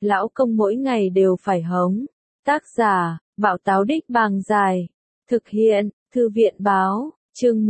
lão công mỗi ngày đều phải hống. Tác giả, Bảo Táo Đích Bàng Dài. Thực hiện, Thư viện Báo, chương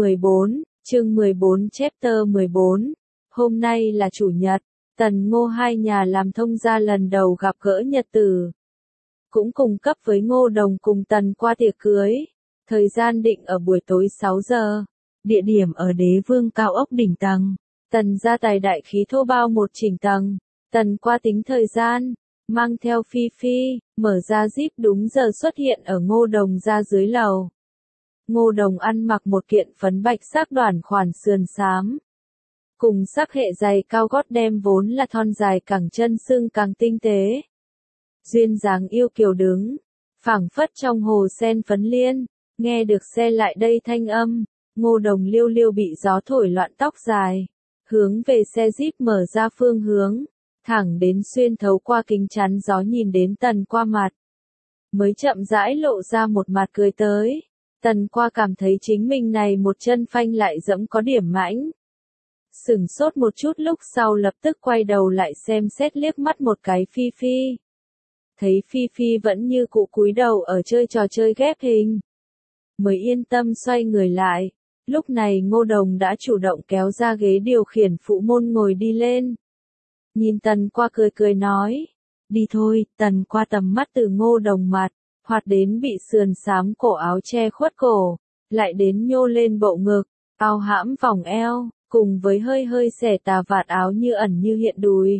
14 chapter 14. Hôm nay là chủ nhật, Tần Ngô hai nhà làm thông gia lần đầu gặp gỡ nhật tử. Cũng cùng cấp với Ngô Đồng cùng Tần qua tiệc cưới. Thời gian định ở buổi tối 6 giờ. Địa điểm ở Đế Vương cao ốc đỉnh tầng. Tần gia tài đại khí thô bao một chỉnh tầng. Tần qua tính thời gian, mang theo Phi Phi, mở ra Jeep đúng giờ xuất hiện ở Ngô Đồng ra dưới lầu. Ngô Đồng ăn mặc một kiện phấn bạch sắc đoản khoản sườn xám. Cùng sắc hệ giày cao gót đem vốn là thon dài cẳng chân xương càng tinh tế. Duyên dáng yêu kiều đứng, phảng phất trong hồ sen phấn liên, nghe được xe lại đây thanh âm, Ngô Đồng liêu liêu bị gió thổi loạn tóc dài, hướng về xe Jeep mở ra phương hướng, thẳng đến xuyên thấu qua kính chắn gió nhìn đến Tần qua mặt. Mới chậm rãi lộ ra một mặt cười tới, Tần qua cảm thấy chính mình này một chân phanh lại dẫm có điểm mãnh. Sửng sốt một chút lúc sau lập tức quay đầu lại xem xét liếc mắt một cái Phi Phi. Thấy Phi Phi vẫn như cũ cúi đầu ở chơi trò chơi ghép hình. Mới yên tâm xoay người lại, lúc này Ngô Đồng đã chủ động kéo ra ghế điều khiển phụ môn ngồi đi lên. Nhìn Tần qua cười cười nói, đi thôi. Tần qua tầm mắt từ Ngô Đồng mặt, hoạt đến bị sườn xám cổ áo che khuất cổ, lại đến nhô lên bộ ngực, áo hãm vòng eo, cùng với hơi hơi xẻ tà vạt áo như ẩn như hiện đùi.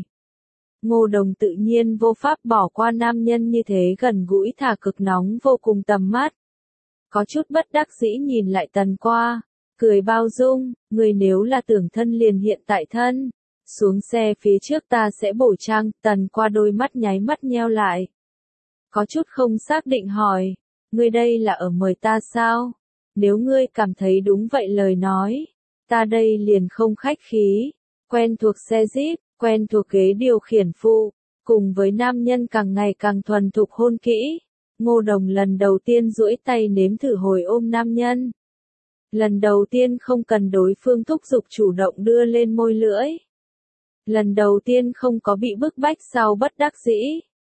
Ngô Đồng tự nhiên vô pháp bỏ qua nam nhân như thế gần gũi thả cực nóng vô cùng tầm mắt. Có chút bất đắc dĩ nhìn lại Tần qua, cười bao dung, người nếu là tưởng thân liền hiện tại thân. Xuống xe phía trước ta sẽ bổ trang. Tần qua đôi mắt nháy mắt nheo lại. Có chút không xác định hỏi, ngươi đây là ở mời ta sao? Nếu ngươi cảm thấy đúng vậy lời nói, ta đây liền không khách khí. Quen thuộc xe Jeep, quen thuộc ghế điều khiển phụ, cùng với nam nhân càng ngày càng thuần thục hôn kỹ. Ngô Đồng lần đầu tiên duỗi tay nếm thử hồi ôm nam nhân. Lần đầu tiên không cần đối phương thúc giục chủ động đưa lên môi lưỡi. Lần đầu tiên không có bị bức bách sau bất đắc dĩ.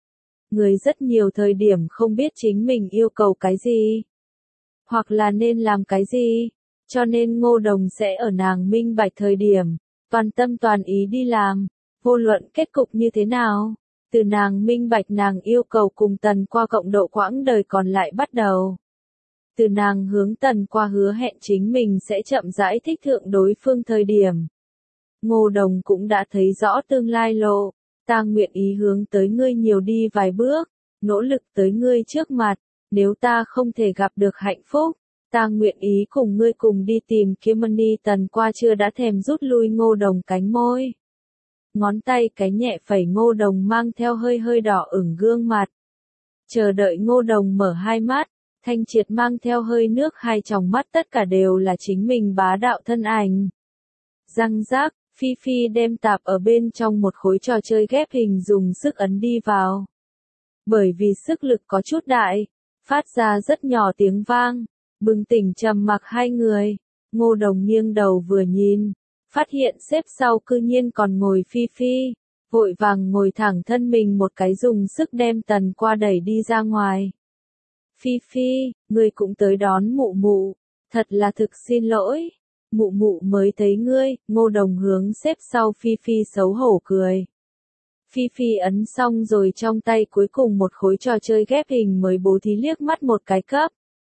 Người rất nhiều thời điểm không biết chính mình yêu cầu cái gì, hoặc là nên làm cái gì, cho nên Ngô Đồng sẽ ở nàng minh bạch thời điểm, toàn tâm toàn ý đi làm, vô luận kết cục như thế nào. Từ nàng minh bạch nàng yêu cầu cùng Tần qua cộng độ quãng đời còn lại bắt đầu. Từ nàng hướng Tần qua hứa hẹn chính mình sẽ chậm rãi thích thượng đối phương thời điểm. Ngô Đồng cũng đã thấy rõ tương lai lộ, ta nguyện ý hướng tới ngươi nhiều đi vài bước, nỗ lực tới ngươi trước mặt, nếu ta không thể gặp được hạnh phúc, ta nguyện ý cùng ngươi cùng đi tìm kiếm money. Tần qua chưa đã thèm rút lui Ngô Đồng cánh môi. Ngón tay cái nhẹ phẩy Ngô Đồng mang theo hơi hơi đỏ ửng gương mặt. Chờ đợi Ngô Đồng mở hai mắt, thanh triệt mang theo hơi nước hai tròng mắt tất cả đều là chính mình bá đạo thân ảnh. Răng rác, Phi Phi đem tạp ở bên trong một khối trò chơi ghép hình dùng sức ấn đi vào. Bởi vì sức lực có chút đại, phát ra rất nhỏ tiếng vang, bừng tỉnh trầm mặc hai người. Ngô Đồng nghiêng đầu vừa nhìn, phát hiện xếp sau cư nhiên còn ngồi Phi Phi, vội vàng ngồi thẳng thân mình một cái dùng sức đem Tần qua đẩy đi ra ngoài. Phi Phi, ngươi cũng tới đón mụ mụ, thật là thực xin lỗi. Mụ mụ mới thấy ngươi. Ngô Đồng hướng xếp sau Phi Phi xấu hổ cười. Phi Phi ấn xong rồi trong tay cuối cùng một khối trò chơi ghép hình mới bố thí liếc mắt một cái cấp.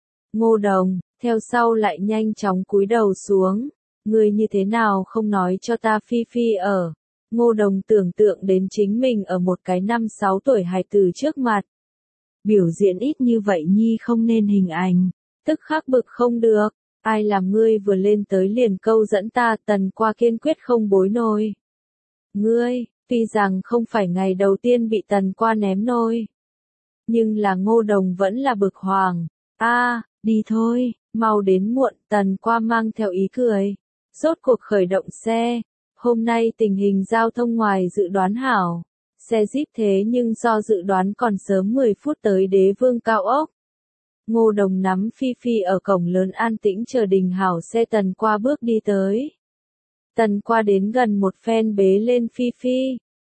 Ngô Đồng, theo sau lại nhanh chóng cúi đầu xuống. Ngươi như thế nào không nói cho ta? Phi Phi ở. Ngô Đồng tưởng tượng đến chính mình ở một cái 5-6 tuổi hài tử trước mặt. Biểu diễn ít như vậy nhi không nên hình ảnh. Tức khắc bực không được. Ai làm ngươi vừa lên tới liền câu dẫn ta? Tần qua kiên quyết không bối nổi. Ngươi, tuy rằng không phải ngày đầu tiên bị Tần qua ném nôi, nhưng là Ngô Đồng vẫn là bực hoàng. Đi thôi, mau đến muộn. Tần qua mang theo ý cười. Rốt cuộc khởi động xe. Hôm nay tình hình giao thông ngoài dự đoán hảo. Xe Jeep thế nhưng do dự đoán còn sớm 10 phút tới Đế Vương cao ốc. Ngô Đồng nắm Phi Phi ở cổng lớn an tĩnh chờ đình hảo xe. Tần qua bước đi tới. Tần qua đến gần một phen bế lên Phi Phi,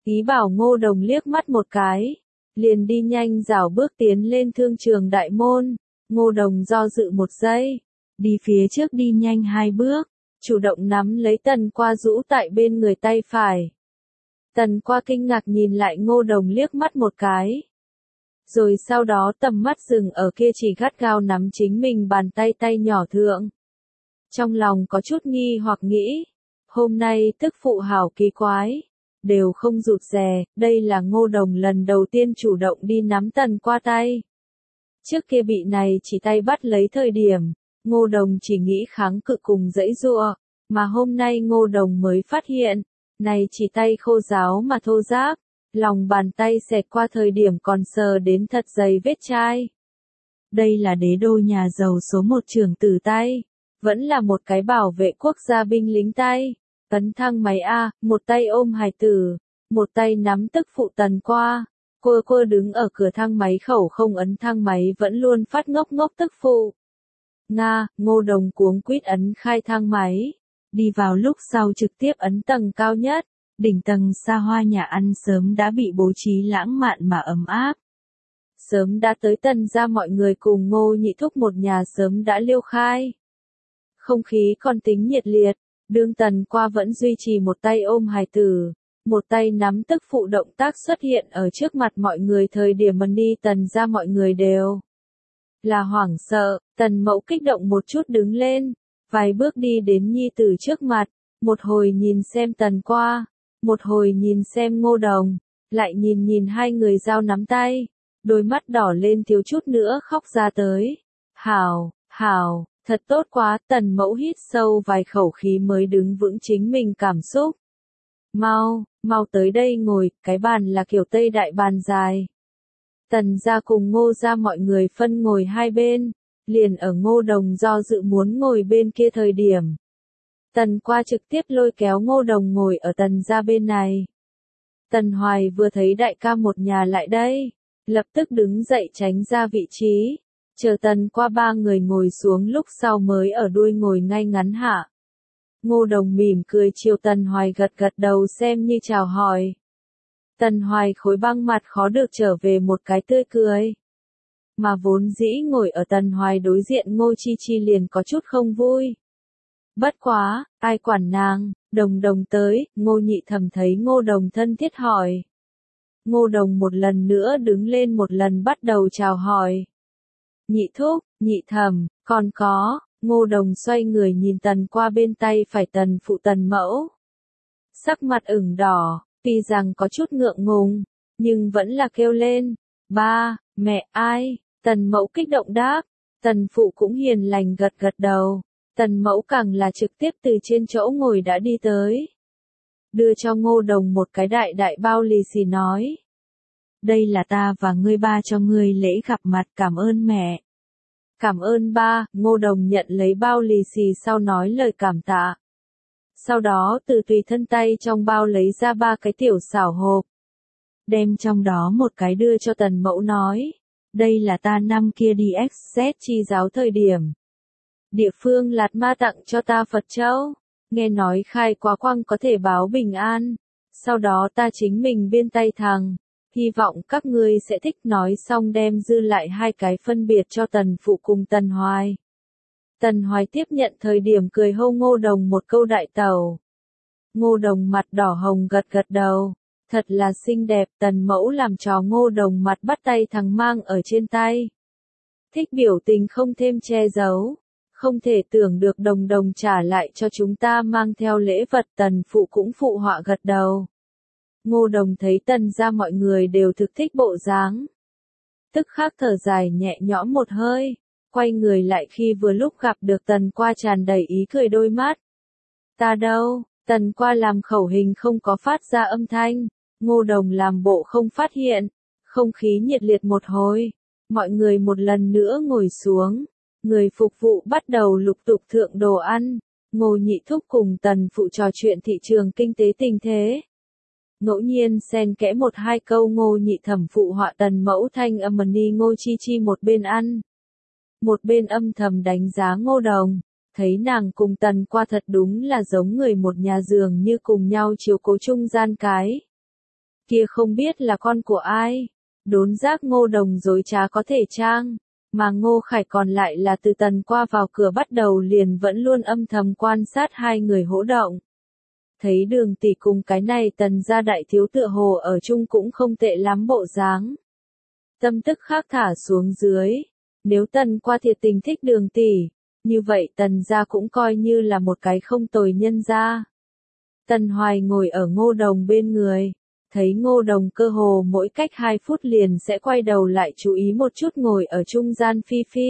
Ý bảo Ngô Đồng liếc mắt một cái, liền đi nhanh rảo bước tiến lên thương trường đại môn. Ngô Đồng do dự một giây, đi phía trước đi nhanh 2 bước, chủ động nắm lấy Tần Qua rũ tại bên người tay phải. Tần Qua kinh ngạc nhìn lại Ngô Đồng liếc mắt một cái. Rồi sau đó tầm mắt dừng ở kia chỉ gắt gao nắm chính mình bàn tay tay nhỏ thượng. Trong lòng có chút nghi hoặc nghĩ, hôm nay tức phụ hảo kỳ quái, đều không rụt rè, đây là Ngô Đồng lần đầu tiên chủ động đi nắm Tần Qua tay. Trước kia bị này chỉ tay bắt lấy thời điểm, Ngô Đồng chỉ nghĩ kháng cự cùng dãy giụa, mà hôm nay Ngô Đồng mới phát hiện, này chỉ tay khô ráo mà thô ráp, lòng bàn tay xẹt qua thời điểm còn sờ đến thật dày vết chai. Đây là đế đô nhà giàu số 1 trưởng tử tay, vẫn là một cái bảo vệ quốc gia binh lính tay, ấn thang máy A, một tay ôm hài tử, một tay nắm tức phụ Tần Qua. Cô đứng ở cửa thang máy khẩu không ấn thang máy vẫn luôn phát ngốc ngốc tức phụ. Nga, Ngô Đồng cuống quýt ấn khai thang máy, đi vào lúc sau trực tiếp ấn tầng cao nhất, đỉnh tầng xa hoa nhà ăn sớm đã bị bố trí lãng mạn mà ấm áp. Sớm đã tới Tần gia mọi người cùng Ngô Nhị Thúc một nhà sớm đã liêu khai. Không khí còn tính nhiệt liệt, đương Tần Qua vẫn duy trì một tay ôm hài tử, một tay nắm tức phụ động tác xuất hiện ở trước mặt mọi người thời điểm mình đi Tần gia mọi người đều là hoảng sợ. Tần Mẫu kích động một chút đứng lên, vài bước đi đến nhi tử trước mặt, một hồi nhìn xem Tần Qua, một hồi nhìn xem Ngô Đồng, lại nhìn hai người giao nắm tay, đôi mắt đỏ lên thiếu chút nữa khóc ra tới. Hảo, thật tốt quá. Tần Mẫu hít sâu vài khẩu khí mới đứng vững chính mình cảm xúc. Mau tới đây ngồi, cái bàn là kiểu Tây đại bàn dài. Tần gia cùng Ngô gia mọi người phân ngồi hai bên, liền ở Ngô Đồng do dự muốn ngồi bên kia thời điểm. Tần Qua trực tiếp lôi kéo Ngô Đồng ngồi ở Tần gia bên này. Tần Hoài vừa thấy đại ca một nhà lại đây, lập tức đứng dậy tránh ra vị trí, chờ Tần Qua 3 người ngồi xuống lúc sau mới ở đuôi ngồi ngay ngắn hạ. Ngô Đồng mỉm cười chiều Tần Hoài gật gật đầu xem như chào hỏi. Tần Hoài khối băng mặt khó được trở về một cái tươi cười. Mà vốn dĩ ngồi ở Tần Hoài đối diện Ngô Chi Chi liền có chút không vui. Bất quá, ai quản nàng, Đồng tới, Ngô Nhị Thẩm thấy Ngô Đồng thân thiết hỏi. Ngô Đồng một lần nữa đứng lên một lần bắt đầu chào hỏi. Nhị Thúc, Nhị Thẩm, còn có. Ngô Đồng xoay người nhìn Tần Qua bên tay phải Tần phụ Tần Mẫu. Sắc mặt ửng đỏ, tuy rằng có chút ngượng ngùng, nhưng vẫn là kêu lên. Ba, mẹ ai? Tần Mẫu kích động đáp. Tần phụ cũng hiền lành gật gật đầu. Tần Mẫu càng là trực tiếp từ trên chỗ ngồi đã đi tới. Đưa cho Ngô Đồng một cái đại bao lì xì nói. Đây là ta và ngươi ba cho ngươi lễ gặp mặt, cảm ơn mẹ. Cảm ơn ba. Ngô Đồng nhận lấy bao lì xì sau nói lời cảm tạ. Sau đó từ tùy thân tay trong bao lấy ra 3 cái tiểu xảo hộp. Đem trong đó một cái đưa cho Tần Mẫu nói. Đây là ta năm kia đi XZ chi giáo thời điểm. Địa phương Lạt Ma tặng cho ta Phật Châu. Nghe nói khai quá quang có thể báo bình an. Sau đó ta chính mình biên tay thằng. Hy vọng các ngươi sẽ thích. Nói xong đem dư lại 2 cái phân biệt cho Tần phụ cùng Tần Hoài. Tần Hoài tiếp nhận thời điểm cười hô Ngô Đồng một câu đại tẩu. Ngô Đồng mặt đỏ hồng gật gật đầu. Thật là xinh đẹp. Tần Mẫu làm trò Ngô Đồng mặt bắt tay thằng mang ở trên tay. Thích biểu tình không thêm che giấu. Không thể tưởng được Đồng trả lại cho chúng ta mang theo lễ vật. Tần phụ cũng phụ họa gật đầu. Ngô Đồng thấy Tần gia mọi người đều thực thích bộ dáng. Tức khắc thở dài nhẹ nhõm một hơi, quay người lại khi vừa lúc gặp được Tần Qua tràn đầy ý cười đôi mắt. Ta đâu? Tần Qua làm khẩu hình không có phát ra âm thanh, Ngô Đồng làm bộ không phát hiện, không khí nhiệt liệt một hồi, mọi người một lần nữa ngồi xuống, người phục vụ bắt đầu lục tục thượng đồ ăn, Ngô Nhị Thúc cùng Tần phụ trò chuyện thị trường kinh tế tình thế. Ngẫu nhiên xen kẽ 1-2 câu Ngô Nhị Thẩm phụ họa Tần Mẫu thanh âm đi Ngô Chi Chi một bên ăn. Một bên âm thầm đánh giá Ngô Đồng, thấy nàng cùng Tần Qua thật đúng là giống người một nhà, dường như cùng nhau chiếu cố chung gian cái. Kia không biết là con của ai. Đốn giác Ngô Đồng dối trá có thể trang, mà Ngô Khải còn lại là từ Tần qua vào cửa bắt đầu liền vẫn luôn âm thầm quan sát hai người hỗ động. Thấy Đường tỷ cùng cái này Tần gia đại thiếu tựa hồ ở chung cũng không tệ lắm bộ dáng. Tâm tức khắc thả xuống dưới, nếu Tần qua thiệt tình thích Đường tỷ, như vậy Tần gia cũng coi như là một cái không tồi nhân gia. Tần Hoài ngồi ở Ngô Đồng bên người, thấy Ngô Đồng cơ hồ mỗi cách 2 phút liền sẽ quay đầu lại chú ý một chút ngồi ở trung gian Phi Phi.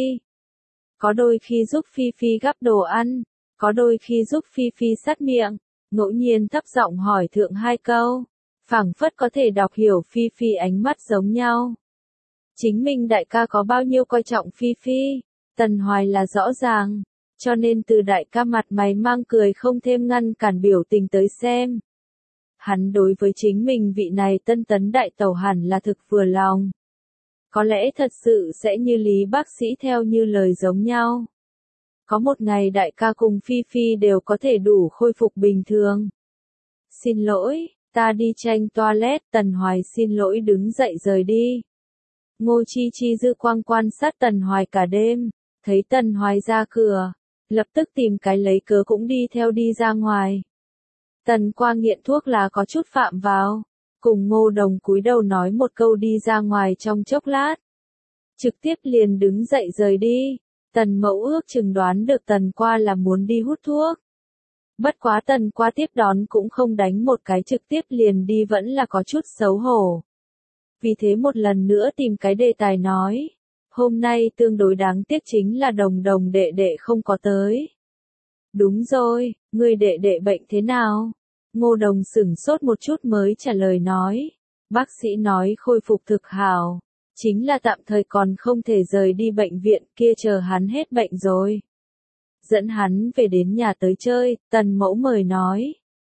Có đôi khi giúp Phi Phi gắp đồ ăn, có đôi khi giúp Phi Phi sát miệng, ngẫu nhiên thấp giọng hỏi thượng 2 câu, phảng phất có thể đọc hiểu Phi Phi ánh mắt giống nhau. Chính mình đại ca có bao nhiêu coi trọng Phi Phi, Tần Hoài là rõ ràng, cho nên từ đại ca mặt mày mang cười không thêm ngăn cản biểu tình tới xem. Hắn đối với chính mình vị này tân tấn đại tẩu hẳn là thực vừa lòng. Có lẽ thật sự sẽ như Lý bác sĩ theo như lời giống nhau. Có một ngày đại ca cùng Phi Phi đều có thể đủ khôi phục bình thường. Xin lỗi, ta đi tranh toilet, Tần Hoài xin lỗi đứng dậy rời đi. Ngô Chi Chi dư quang quan sát Tần Hoài cả đêm, thấy Tần Hoài ra cửa, lập tức tìm cái lấy cớ cũng đi theo đi ra ngoài. Tần qua nghiện thuốc là có chút phạm vào, cùng Ngô Đồng cúi đầu nói một câu đi ra ngoài trong chốc lát. Trực tiếp liền đứng dậy rời đi, Tần Mẫu ước chừng đoán được Tần qua là muốn đi hút thuốc. Bất quá Tần qua tiếp đón cũng không đánh một cái trực tiếp liền đi vẫn là có chút xấu hổ. Vì thế một lần nữa tìm cái đề tài nói, hôm nay tương đối đáng tiếc chính là Đồng Đồng đệ đệ không có tới. Đúng rồi, người đệ đệ bệnh thế nào? Ngô Đồng sửng sốt một chút mới trả lời nói. Bác sĩ nói khôi phục thực hảo. Chính là tạm thời còn không thể rời đi bệnh viện kia chờ hắn hết bệnh rồi. Dẫn hắn về đến nhà tới chơi, Tần Mẫu mời nói.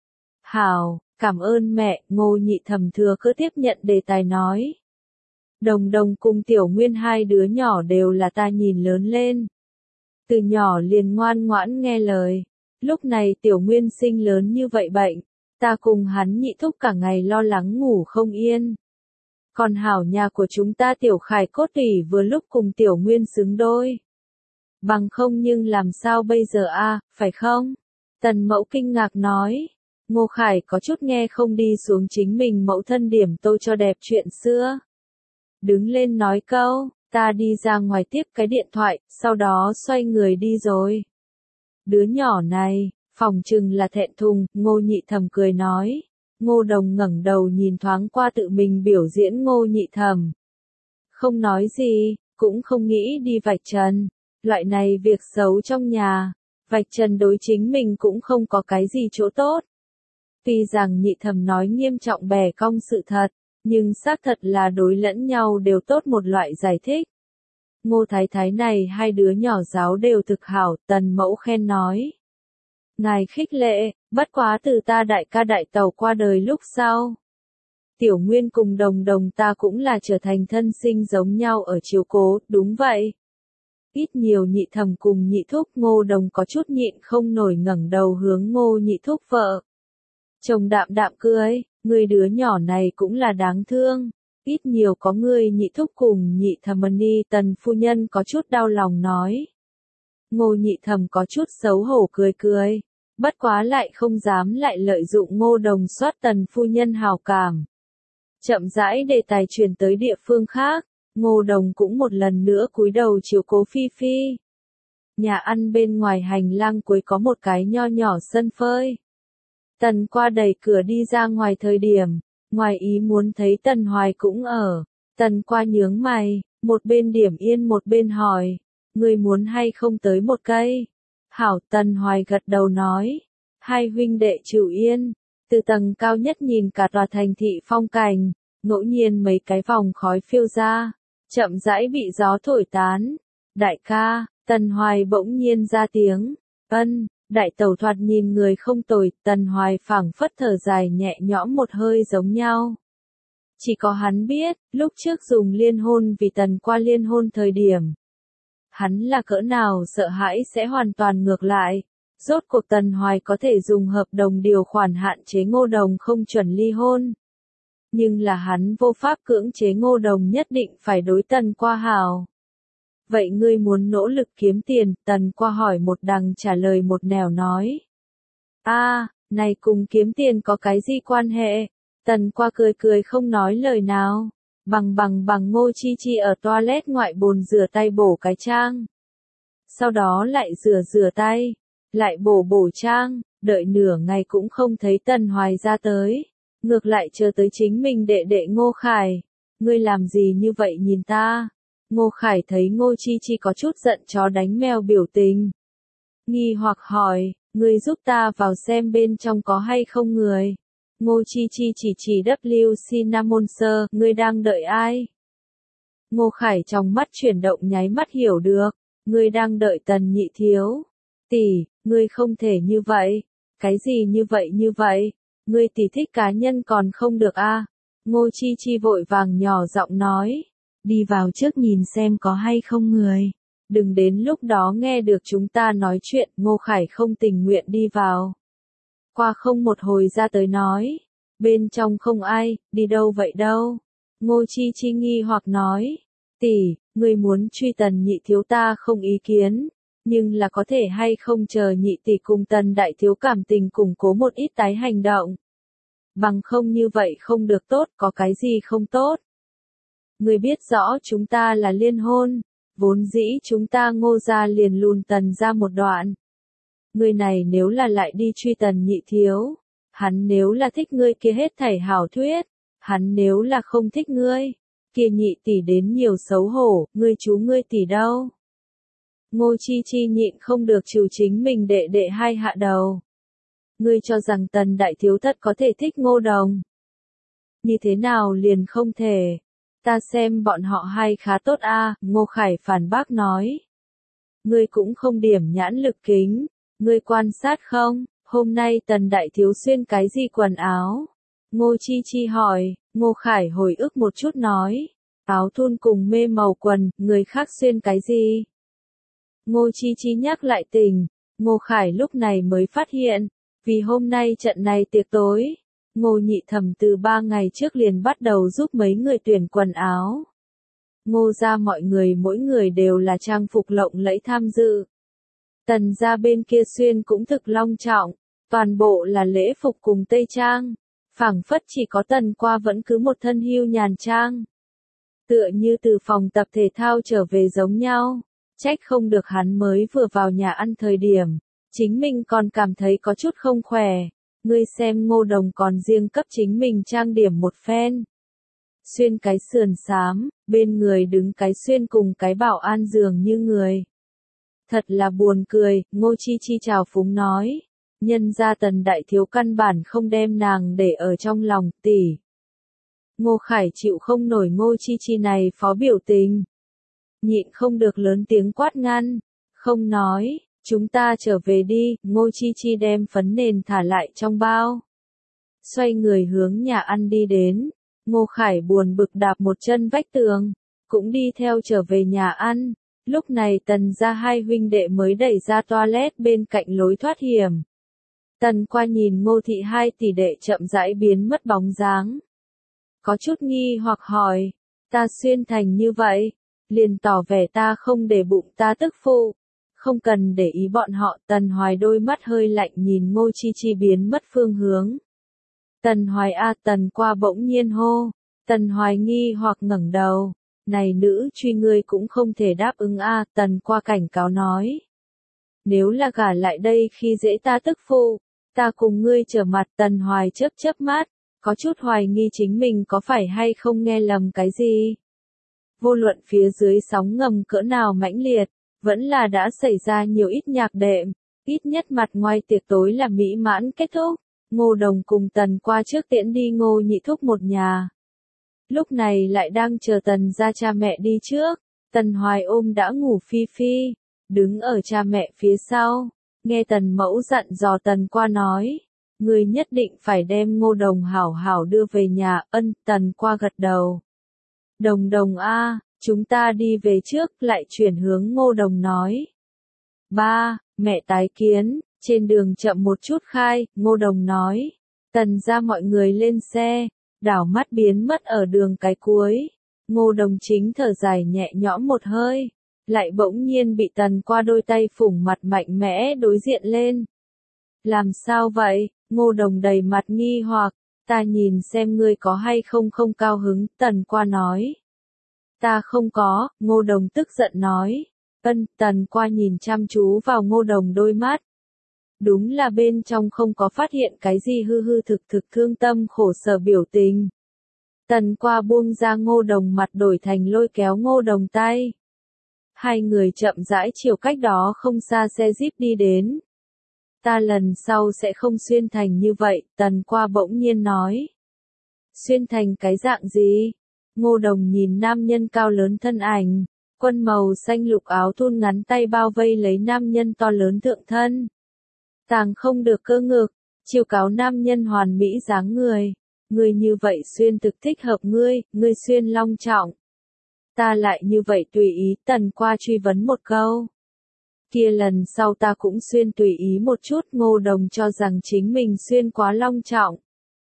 Hảo, cảm ơn mẹ, Ngô Nhị Thẩm thừa cứ tiếp nhận đề tài nói. Đồng Đồng cùng Tiểu Nguyên hai đứa nhỏ đều là ta nhìn lớn lên. Từ nhỏ liền ngoan ngoãn nghe lời. Lúc này Tiểu Nguyên sinh lớn như vậy bệnh, ta cùng hắn nhị thúc cả ngày lo lắng ngủ không yên. Còn hảo nhà của chúng ta Tiểu Khải cốt tủy vừa lúc cùng Tiểu Nguyên xứng đôi. Bằng không nhưng làm sao bây giờ a, phải không? Tần Mẫu kinh ngạc nói. Ngô Khải có chút nghe không đi xuống chính mình mẫu thân điểm tôi cho đẹp chuyện xưa. Đứng lên nói câu, ta đi ra ngoài tiếp cái điện thoại, sau đó xoay người đi rồi. Đứa nhỏ này, phòng chừng là thẹn thùng, Ngô Nhị Thẩm cười nói. Ngô Đồng ngẩng đầu nhìn thoáng qua tự mình biểu diễn Ngô Nhị Thẩm. Không nói gì, cũng không nghĩ đi vạch trần. Loại này việc xấu trong nhà, vạch trần đối chính mình cũng không có cái gì chỗ tốt. Tuy rằng Nhị Thẩm nói nghiêm trọng bè cong sự thật, nhưng xác thật là đối lẫn nhau đều tốt một loại giải thích. Ngô Thái Thái này hai đứa nhỏ giáo đều thực hảo, Tần Mẫu khen nói. Ngài khích lệ, bất quá từ ta đại ca đại tàu qua đời lúc sau. Tiểu Nguyên cùng Đồng Đồng ta cũng là trở thành thân sinh giống nhau ở chiếu cố, đúng vậy. Ít nhiều Nhị Thẩm cùng Nhị Thúc Ngô Đồng có chút nhịn không nổi ngẩng đầu hướng Ngô Nhị Thúc vợ. Chồng đạm đạm cười, người đứa nhỏ này cũng là đáng thương. Ít nhiều có người Nhị Thúc cùng Nhị Thẩm ni, Tần phu nhân có chút đau lòng nói. Ngô Nhị Thẩm có chút xấu hổ cười cười, bất quá lại không dám lại lợi dụng Ngô Đồng soát Tần phu nhân hào cảm. Chậm rãi đề tài truyền tới địa phương khác, Ngô Đồng cũng một lần nữa cúi đầu chiếu cố Phi Phi. Nhà ăn bên ngoài hành lang cuối có một cái nho nhỏ sân phơi. Tần qua đẩy cửa đi ra ngoài thời điểm, ngoài ý muốn thấy Tần Hoài cũng ở. Tần qua nhướng mày, một bên điểm yên một bên hỏi, người muốn hay không tới một cây? Hảo, Tần Hoài gật đầu nói, hai huynh đệ chịu yên, từ tầng cao nhất nhìn cả tòa thành thị phong cảnh, ngẫu nhiên mấy cái vòng khói phiêu ra, chậm rãi bị gió thổi tán. Đại ca, Tần Hoài bỗng nhiên ra tiếng, ân. Đại tẩu thoạt nhìn người không tồi, Tần Hoài phảng phất thở dài nhẹ nhõm một hơi giống nhau. Chỉ có hắn biết, lúc trước dùng liên hôn vì Tần qua liên hôn thời điểm. Hắn là cỡ nào sợ hãi sẽ hoàn toàn ngược lại. Rốt cuộc Tần Hoài có thể dùng hợp đồng điều khoản hạn chế Ngô Đồng không chuẩn ly hôn. nhưng là hắn vô pháp cưỡng chế Ngô Đồng nhất định phải đối Tần Qua hảo. Vậy ngươi muốn nỗ lực kiếm tiền, Tần Qua hỏi một đằng trả lời một nẻo nói. Này cùng kiếm tiền có cái gì quan hệ? Tần Qua cười cười không nói lời nào. Bằng Ngô Chi Chi ở toilet ngoại bồn rửa tay bổ cái trang. Sau đó lại rửa tay, lại bổ trang, đợi nửa ngày cũng không thấy Tần Hoài ra tới. Ngược lại chờ tới chính mình đệ đệ Ngô Khải. Ngươi làm gì như vậy nhìn ta? Ngô Khải thấy Ngô Chi Chi có chút giận chó đánh mèo biểu tình. Nghi hoặc hỏi, ngươi giúp ta vào xem bên trong có hay không người. Ngô Chi Chi chỉ W Cinnamon Sir, ngươi đang đợi ai? Ngô Khải trong mắt chuyển động nháy mắt hiểu được, ngươi đang đợi Tần nhị thiếu. Tỷ, ngươi không thể như vậy. Cái gì như vậy? Ngươi tỷ thích cá nhân còn không được a? Ngô Chi Chi vội vàng nhỏ giọng nói. Đi vào trước nhìn xem có hay không người. Đừng đến lúc đó nghe được chúng ta nói chuyện. Ngô Khải không tình nguyện đi vào. Qua không một hồi ra tới nói. Bên trong không ai, đi đâu vậy đâu? Ngô Chi Chi nghi hoặc nói. Tỷ, ngươi muốn truy Tần nhị thiếu ta không ý kiến. Nhưng là có thể hay không chờ nhị tỷ cùng Tần đại thiếu cảm tình củng cố một ít tái hành động. Bằng không như vậy không được tốt, có cái gì không tốt. Ngươi biết rõ chúng ta là liên hôn, vốn dĩ chúng ta Ngô gia liền lùn Tần ra một đoạn. Ngươi này nếu là lại đi truy Tần nhị thiếu, hắn nếu là thích ngươi kia hết thảy hảo thuyết, hắn nếu là không thích ngươi, kia nhị tỷ đến nhiều xấu hổ, ngươi tỷ đâu. Ngô Chi Chi nhịn không được chịu chính mình đệ đệ hai hạ đầu. Ngươi cho rằng Tần đại thiếu thất có thể thích Ngô Đồng. Như thế nào liền không thể. Ta xem bọn họ hai khá tốt a. Ngô Khải phản bác nói. Ngươi cũng không điểm nhãn lực kính, ngươi quan sát không, hôm nay Tần đại thiếu xuyên cái gì quần áo? Ngô Chi Chi hỏi, Ngô Khải hồi ức một chút nói. Áo thun cùng mê màu quần, người khác xuyên cái gì? Ngô Chi Chi nhắc lại tình, Ngô Khải lúc này mới phát hiện, vì hôm nay trận này tiệc tối, Ngô nhị thẩm từ 3 ngày trước liền bắt đầu giúp mấy người tuyển quần áo. Ngô gia mọi người mỗi người đều là trang phục lộng lẫy tham dự. Tần gia bên kia xuyên cũng thực long trọng, toàn bộ là lễ phục cùng tây trang, phảng phất chỉ có Tần Qua vẫn cứ một thân hưu nhàn trang. Tựa như từ phòng tập thể thao trở về giống nhau, trách không được hắn mới vừa vào nhà ăn thời điểm, chính mình còn cảm thấy có chút không khỏe. Ngươi xem Ngô Đồng còn riêng cấp chính mình trang điểm một phen. Xuyên cái sườn xám, bên người đứng cái xuyên cùng cái bảo an dường như người. Thật là buồn cười, Ngô Chi Chi chào phúng nói. Nhân gia Tần đại thiếu căn bản không đem nàng để ở trong lòng, tỷ. Ngô Khải chịu không nổi Ngô Chi Chi này phó biểu tình. Nhịn không được lớn tiếng quát ngăn. Không nói, chúng ta trở về đi. Ngô Chi Chi đem phấn nền thả lại trong bao. Xoay người hướng nhà ăn đi đến. Ngô Khải buồn bực đạp một chân vách tường, cũng đi theo trở về nhà ăn. Lúc này Tần gia hai huynh đệ mới đẩy ra toilet bên cạnh lối thoát hiểm. Tần Qua nhìn Ngô thị hai tỷ đệ chậm rãi biến mất bóng dáng. Có chút nghi hoặc hỏi, ta xuyên thành như vậy, liền tỏ vẻ ta không để bụng ta tức phụ. Không cần để ý bọn họ. Tần Hoài đôi mắt hơi lạnh nhìn Ngô Chi Chi biến mất phương hướng. Tần Hoài a. Tần Qua bỗng nhiên hô. Tần Hoài nghi hoặc ngẩng đầu. Này nữ truy ngươi cũng không thể đáp ứng a. Tần Qua cảnh cáo nói. Nếu là gả lại đây khi dễ ta tức phụ, ta cùng ngươi trở mặt. Tần Hoài chớp mắt, có chút hoài nghi chính mình có phải hay không nghe lầm cái gì. Vô luận phía dưới sóng ngầm cỡ nào mãnh liệt, vẫn là đã xảy ra nhiều ít nhạc đệm, ít nhất mặt ngoài tiệc tối là mỹ mãn kết thúc. Ngô Đồng cùng Tần Qua trước tiễn đi Ngô nhị thúc một nhà. Lúc này lại đang chờ Tần gia cha mẹ đi trước. Tần Hoài ôm đã ngủ Phi Phi, đứng ở cha mẹ phía sau, nghe Tần mẫu dặn dò. Tần Qua nói, người nhất định phải đem Ngô Đồng hảo hảo đưa về nhà. Ân. Tần Qua gật đầu. Đồng a, chúng ta đi về trước. Lại chuyển hướng Ngô Đồng nói. Ba, mẹ tái kiến. Trên đường chậm một chút khai, Ngô Đồng nói. Tần gia mọi người lên xe, đảo mắt biến mất ở đường cái cuối. Ngô Đồng chính thở dài nhẹ nhõm một hơi, lại bỗng nhiên bị Tần Qua đôi tay phủng mặt mạnh mẽ đối diện lên. Làm sao vậy? Ngô Đồng đầy mặt nghi hoặc, ta nhìn xem ngươi có hay không không cao hứng, Tần Qua nói. Ta không có, Ngô Đồng tức giận nói. Tần Qua nhìn chăm chú vào Ngô Đồng đôi mắt. Đúng là bên trong không có phát hiện cái gì hư hư thực thực thương tâm khổ sở biểu tình. Tần Qua buông ra Ngô Đồng, mặt đổi thành lôi kéo Ngô Đồng tay. Hai người chậm rãi chiều cách đó không xa xe Jeep đi đến. Ta lần sau sẽ không xuyên thành như vậy, Tần Qua bỗng nhiên nói. Xuyên thành cái dạng gì? Ngô Đồng nhìn nam nhân cao lớn thân ảnh, quân màu xanh lục áo thun ngắn tay bao vây lấy nam nhân to lớn thượng thân. Tàng không được cơ ngực, chiều cáo nam nhân hoàn mỹ dáng người. Ngươi như vậy xuyên thực thích hợp ngươi xuyên long trọng. Ta lại như vậy tùy ý, Tần Qua truy vấn một câu. Kia lần sau ta cũng xuyên tùy ý một chút, Ngô Đồng cho rằng chính mình xuyên quá long trọng.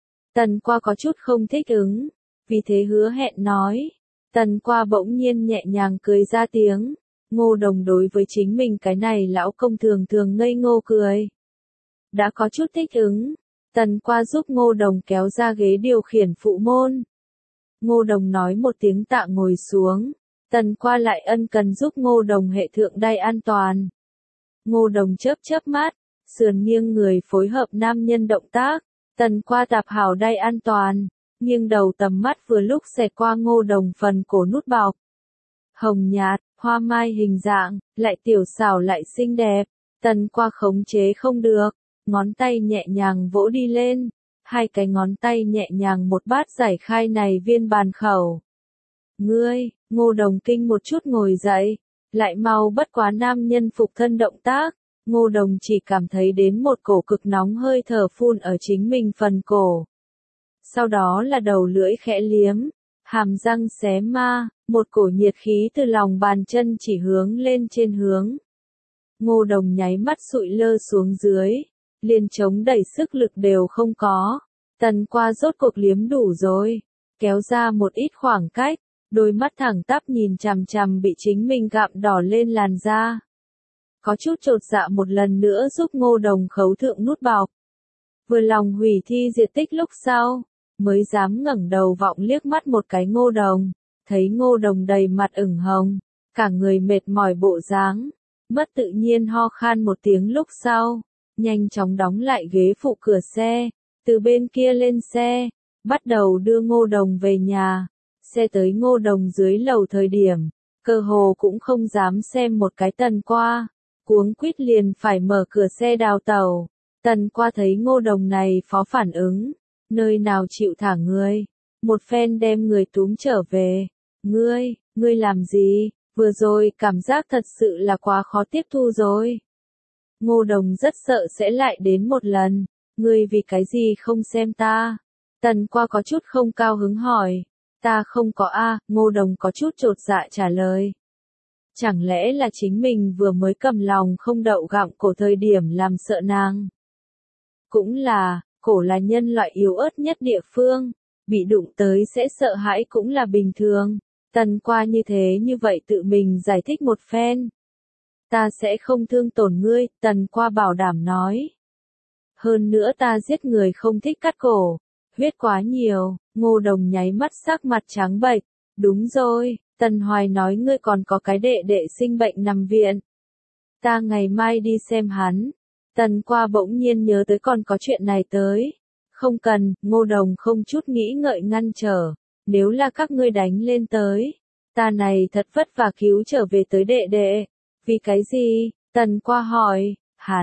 Tần Qua có chút không thích ứng, vì thế hứa hẹn nói. Tần Qua bỗng nhiên nhẹ nhàng cười ra tiếng. Ngô Đồng đối với chính mình cái này lão công thường thường ngây ngô cười. Đã có chút thích ứng, Tần Qua giúp Ngô Đồng kéo ra ghế điều khiển phụ môn. Ngô Đồng nói một tiếng tạ ngồi xuống, Tần Qua lại ân cần giúp Ngô Đồng hệ thượng đai an toàn. Ngô Đồng chớp chớp mắt, sườn nghiêng người phối hợp nam nhân động tác, Tần Qua tạp hảo đai an toàn, nghiêng đầu tầm mắt vừa lúc xẹt qua Ngô Đồng phần cổ nút bọc. Hồng nhạt, hoa mai hình dạng, lại tiểu xảo lại xinh đẹp, Tần Qua khống chế không được, ngón tay nhẹ nhàng vỗ đi lên, hai cái ngón tay nhẹ nhàng một bát giải khai này viên bàn khẩu. Ngươi, Ngô Đồng kinh một chút ngồi dậy, lại mau bất quá nam nhân phục thân động tác, Ngô Đồng chỉ cảm thấy đến một cổ cực nóng hơi thở phun ở chính mình phần cổ. Sau đó là đầu lưỡi khẽ liếm, hàm răng xé ma, một cổ nhiệt khí từ lòng bàn chân chỉ hướng lên trên hướng. Ngô Đồng nháy mắt sụi lơ xuống dưới, liền chống đẩy sức lực đều không có. Tần Qua rốt cuộc liếm đủ rồi, kéo ra một ít khoảng cách, đôi mắt thẳng tắp nhìn chằm chằm bị chính mình gặm đỏ lên làn da. Có chút chột dạ một lần nữa giúp Ngô Đồng khấu thượng nút bọc. Vừa lòng hủy thi diệt tích lúc sau, mới dám ngẩng đầu vọng liếc mắt một cái Ngô Đồng, thấy Ngô Đồng đầy mặt ửng hồng, cả người mệt mỏi bộ dáng, mất tự nhiên ho khan một tiếng lúc sau, nhanh chóng đóng lại ghế phụ cửa xe, từ bên kia lên xe, bắt đầu đưa Ngô Đồng về nhà. Xe tới Ngô Đồng dưới lầu thời điểm, cơ hồ cũng không dám xem một cái Tần Qua, cuống quýt liền phải mở cửa xe đào tẩu. Tần Qua thấy Ngô Đồng này phó phản ứng, nơi nào chịu thả người, một phen đem người túm trở về. Ngươi làm gì, vừa rồi cảm giác thật sự là quá khó tiếp thu rồi. Ngô Đồng rất sợ sẽ lại đến một lần, ngươi vì cái gì không xem ta? Tần Qua có chút không cao hứng hỏi. Ta không có a, Ngô Đồng có chút chột dạ trả lời. Chẳng lẽ là chính mình vừa mới cầm lòng không đậu gặm cổ thời điểm làm sợ nàng? Cũng là, cổ là nhân loại yếu ớt nhất địa phương, bị đụng tới sẽ sợ hãi cũng là bình thường. Tần Qua như vậy tự mình giải thích một phen. Ta sẽ không thương tổn ngươi, Tần Qua bảo đảm nói. Hơn nữa ta giết người không thích cắt cổ, huyết quá nhiều. Ngô Đồng nháy mắt sắc mặt trắng bệch. Đúng rồi, Tần Hoài nói ngươi còn có cái đệ đệ sinh bệnh nằm viện. Ta ngày mai đi xem hắn. Tần Qua bỗng nhiên nhớ tới còn có chuyện này tới. Không cần, Ngô Đồng không chút nghĩ ngợi ngăn trở. Nếu là các ngươi đánh lên tới, ta này thật vất vả cứu trở về tới đệ đệ. Vì cái gì? Tần Qua hỏi.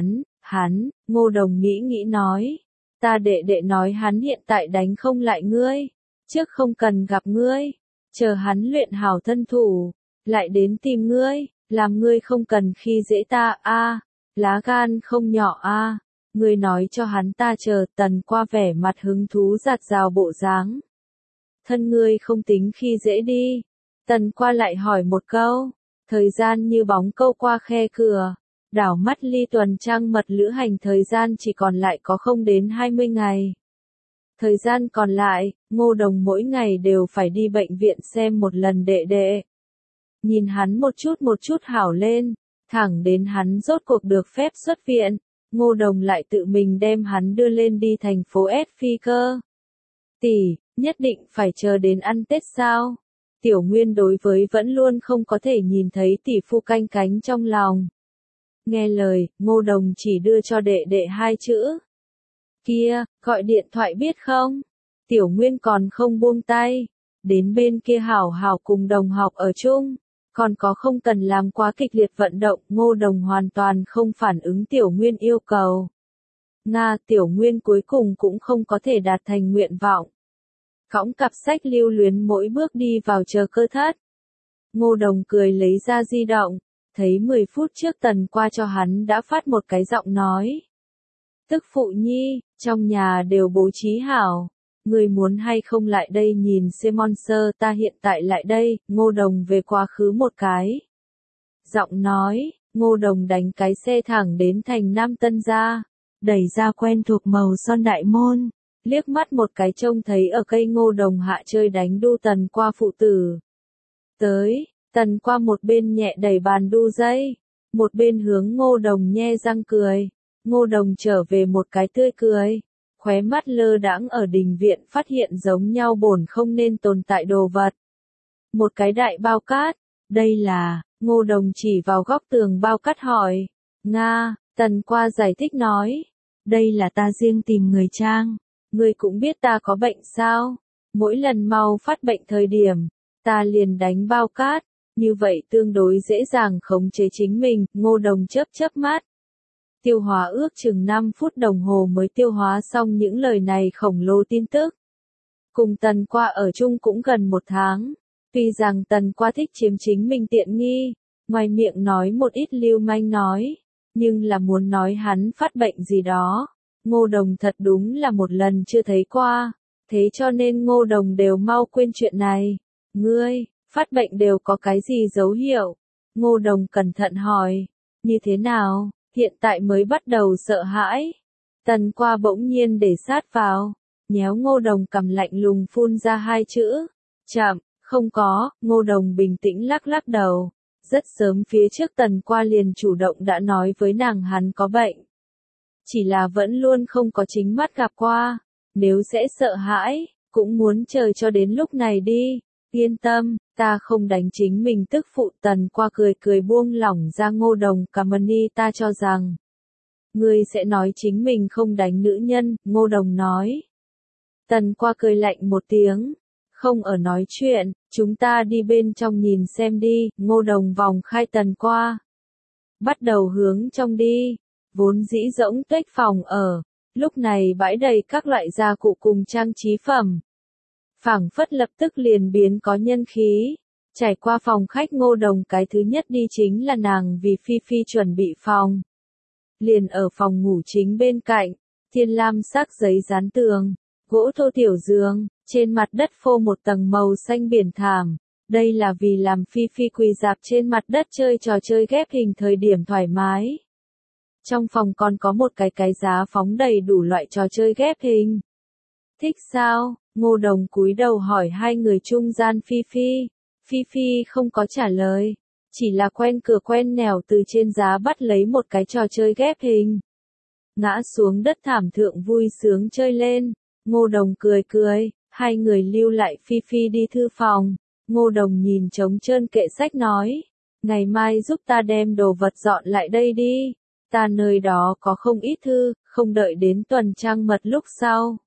Hắn, Ngô Đồng nghĩ nói. Ta đệ đệ nói hắn hiện tại đánh không lại ngươi, trước không cần gặp ngươi, chờ hắn luyện hảo thân thủ, lại đến tìm ngươi, làm ngươi không cần khi dễ ta a, lá gan không nhỏ a, ngươi nói cho hắn ta chờ. Tần Qua vẻ mặt hứng thú giạt rào bộ dáng. Thân ngươi không tính khi dễ đi. Tần Qua lại hỏi một câu, thời gian như bóng câu qua khe cửa. Đảo mắt ly tuần trăng mật lữ hành thời gian chỉ còn lại có không đến 20 ngày. Thời gian còn lại, Ngô Đồng mỗi ngày đều phải đi bệnh viện xem một lần đệ đệ. Nhìn hắn một chút hảo lên, thẳng đến hắn rốt cuộc được phép xuất viện, Ngô Đồng lại tự mình đem hắn đưa lên đi thành phố S Phi cơ. Tỷ, nhất định phải chờ đến ăn Tết sao? Tiểu Nguyên đối với vẫn luôn không có thể nhìn thấy tỷ phu canh cánh trong lòng. Nghe lời, Ngô Đồng chỉ đưa cho đệ đệ 2 chữ. Kia, gọi điện thoại biết không? Tiểu Nguyên còn không buông tay. Đến bên kia hảo hảo cùng đồng học ở chung. Còn có không cần làm quá kịch liệt vận động, Ngô Đồng hoàn toàn không phản ứng Tiểu Nguyên yêu cầu. Nga, Tiểu Nguyên cuối cùng cũng không có thể đạt thành nguyện vọng. Cõng cặp sách lưu luyến mỗi bước đi vào chờ cơ thất. Ngô Đồng cười lấy ra di động, thấy 10 phút trước Tần qua cho hắn đã phát một cái giọng nói. Tức phụ nhi, trong nhà đều bố trí hảo. Người muốn hay không lại đây nhìn Simon Sơ, ta hiện tại lại đây. Ngô Đồng về quá khứ một cái. Giọng nói, Ngô Đồng đánh cái xe thẳng đến thành Nam Tân gia, đẩy ra quen thuộc màu son đại môn, liếc mắt một cái trông thấy ở cây Ngô Đồng hạ chơi đánh đu Tần qua phụ tử. Tới, Tần qua một bên nhẹ đẩy bàn đu dây, một bên hướng Ngô Đồng nhe răng cười. Ngô Đồng trở về một cái tươi cười, khóe mắt lơ đãng ở đình viện phát hiện giống nhau bổn không nên tồn tại đồ vật. Một cái đại bao cát, đây là, Ngô Đồng chỉ vào góc tường bao cát hỏi. Nga, Tần qua giải thích nói, đây là ta riêng tìm người trang, ngươi cũng biết ta có bệnh sao, mỗi lần mau phát bệnh thời điểm, ta liền đánh bao cát, như vậy tương đối dễ dàng khống chế chính mình. Ngô Đồng chớp mắt. Tiêu hóa ước chừng 5 phút đồng hồ mới tiêu hóa xong những lời này khổng lồ tin tức. Cùng Tần qua ở chung cũng gần 1 tháng. Tuy rằng Tần qua thích chiếm chính mình tiện nghi, ngoài miệng nói một ít lưu manh nói, nhưng là muốn nói hắn phát bệnh gì đó, Ngô Đồng thật đúng là một lần chưa thấy qua, thế cho nên Ngô Đồng đều mau quên chuyện này. Ngươi, phát bệnh đều có cái gì dấu hiệu? Ngô Đồng cẩn thận hỏi, như thế nào? Hiện tại mới bắt đầu sợ hãi. Tần qua bỗng nhiên để sát vào, nhéo Ngô Đồng cằm lạnh lùng phun ra 2 chữ. Chậm, không có. Ngô Đồng bình tĩnh lắc đầu. Rất sớm phía trước Tần qua liền chủ động đã nói với nàng hắn có bệnh. Chỉ là vẫn luôn không có chính mắt gặp qua. Nếu sẽ sợ hãi, cũng muốn chờ cho đến lúc này đi. Yên tâm, ta không đánh chính mình tức phụ. Tần qua cười buông lỏng ra Ngô Đồng cảm ơn y. Ta cho rằng, ngươi sẽ nói chính mình không đánh nữ nhân. Ngô Đồng nói. Tần qua cười lạnh một tiếng, không ở nói chuyện, chúng ta đi bên trong nhìn xem đi. Ngô Đồng vòng khai Tần qua, bắt đầu hướng trong đi. Vốn dĩ rỗng tuếch phòng ở, lúc này bãi đầy các loại gia cụ cùng trang trí phẩm. Phảng phất lập tức liền biến có nhân khí. Trải qua phòng khách Ngô Đồng cái thứ nhất đi chính là nàng vì Phi Phi chuẩn bị phòng. Liền ở phòng ngủ chính bên cạnh, thiên lam sắc giấy dán tường, gỗ thô tiểu giường, trên mặt đất phô một tầng màu xanh biển thảm. Đây là vì làm Phi Phi quỳ dạp trên mặt đất chơi trò chơi ghép hình thời điểm thoải mái. Trong phòng còn có một cái giá phóng đầy đủ loại trò chơi ghép hình. Thích sao? Ngô Đồng cúi đầu hỏi 2 người trung gian Phi Phi. Phi Phi không có trả lời, chỉ là quen cửa quen nẻo từ trên giá bắt lấy một cái trò chơi ghép hình. Ngã xuống đất thảm thượng vui sướng chơi lên. Ngô Đồng cười, 2 người lưu lại Phi Phi đi thư phòng. Ngô Đồng nhìn trống trơn kệ sách nói, ngày mai giúp ta đem đồ vật dọn lại đây đi. Ta nơi đó có không ít thư, không đợi đến tuần trăng mật lúc sau.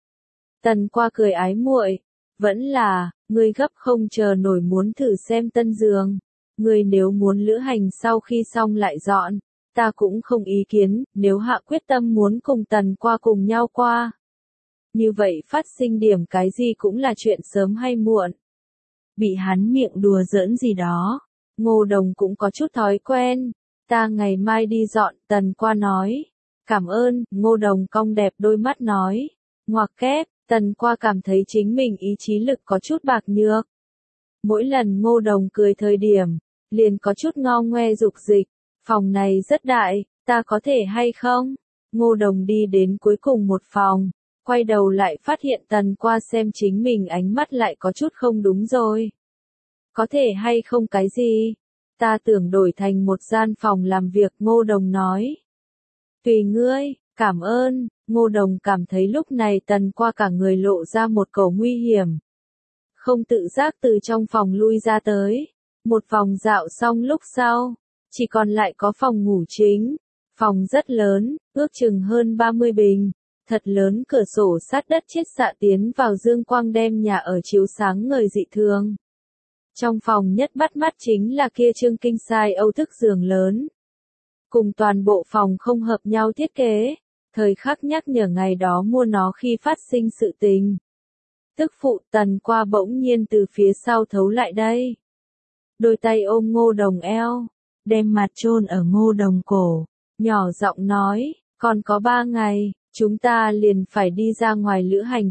Tần qua cười ái muội, vẫn là, ngươi gấp không chờ nổi muốn thử xem tân giường. Ngươi nếu muốn lữ hành sau khi xong lại dọn, ta cũng không ý kiến. Nếu hạ quyết tâm muốn cùng Tần qua cùng nhau qua, như vậy phát sinh điểm cái gì cũng là chuyện sớm hay muộn. Bị hắn miệng đùa giỡn gì đó, Ngô Đồng cũng có chút thói quen. Ta ngày mai đi dọn. Tần qua nói. Cảm ơn. Ngô Đồng cong đẹp đôi mắt nói. Ngoặc kép. Tần qua cảm thấy chính mình ý chí lực có chút bạc nhược. Mỗi lần Ngô Đồng cười thời điểm, liền có chút ngao ngoe dục dịch. Phòng này rất đại, ta có thể hay không? Ngô Đồng đi đến cuối cùng một phòng, Quay đầu lại phát hiện Tần Qua xem chính mình ánh mắt lại có chút không đúng rồi. Có thể hay không cái gì? Ta tưởng đổi thành một gian phòng làm việc, Ngô Đồng nói. Tùy ngươi, cảm ơn. Ngô Đồng cảm thấy lúc này Tần Qua cả người lộ ra một cổ nguy hiểm. Không tự giác từ trong phòng lui ra tới. Một vòng dạo xong lúc sau, chỉ còn lại có phòng ngủ chính. Phòng rất lớn, ước chừng hơn 30 bình. Thật lớn, cửa sổ sát đất chiết xạ tiến vào dương quang đem nhà ở chiếu sáng ngời dị thường. Trong phòng nhất bắt mắt chính là kia trương king size Âu thức giường lớn. Cùng toàn bộ phòng không hợp nhau thiết kế, thời khắc nhắc nhở ngày đó mua nó khi phát sinh sự tình. Tức phụ Tần Qua bỗng nhiên từ phía sau thấu lại đây. Đôi tay ôm Ngô Đồng eo, đem mặt chôn ở Ngô Đồng cổ, nhỏ giọng nói, còn có 3 ngày, chúng ta liền phải đi ra ngoài lữ hành.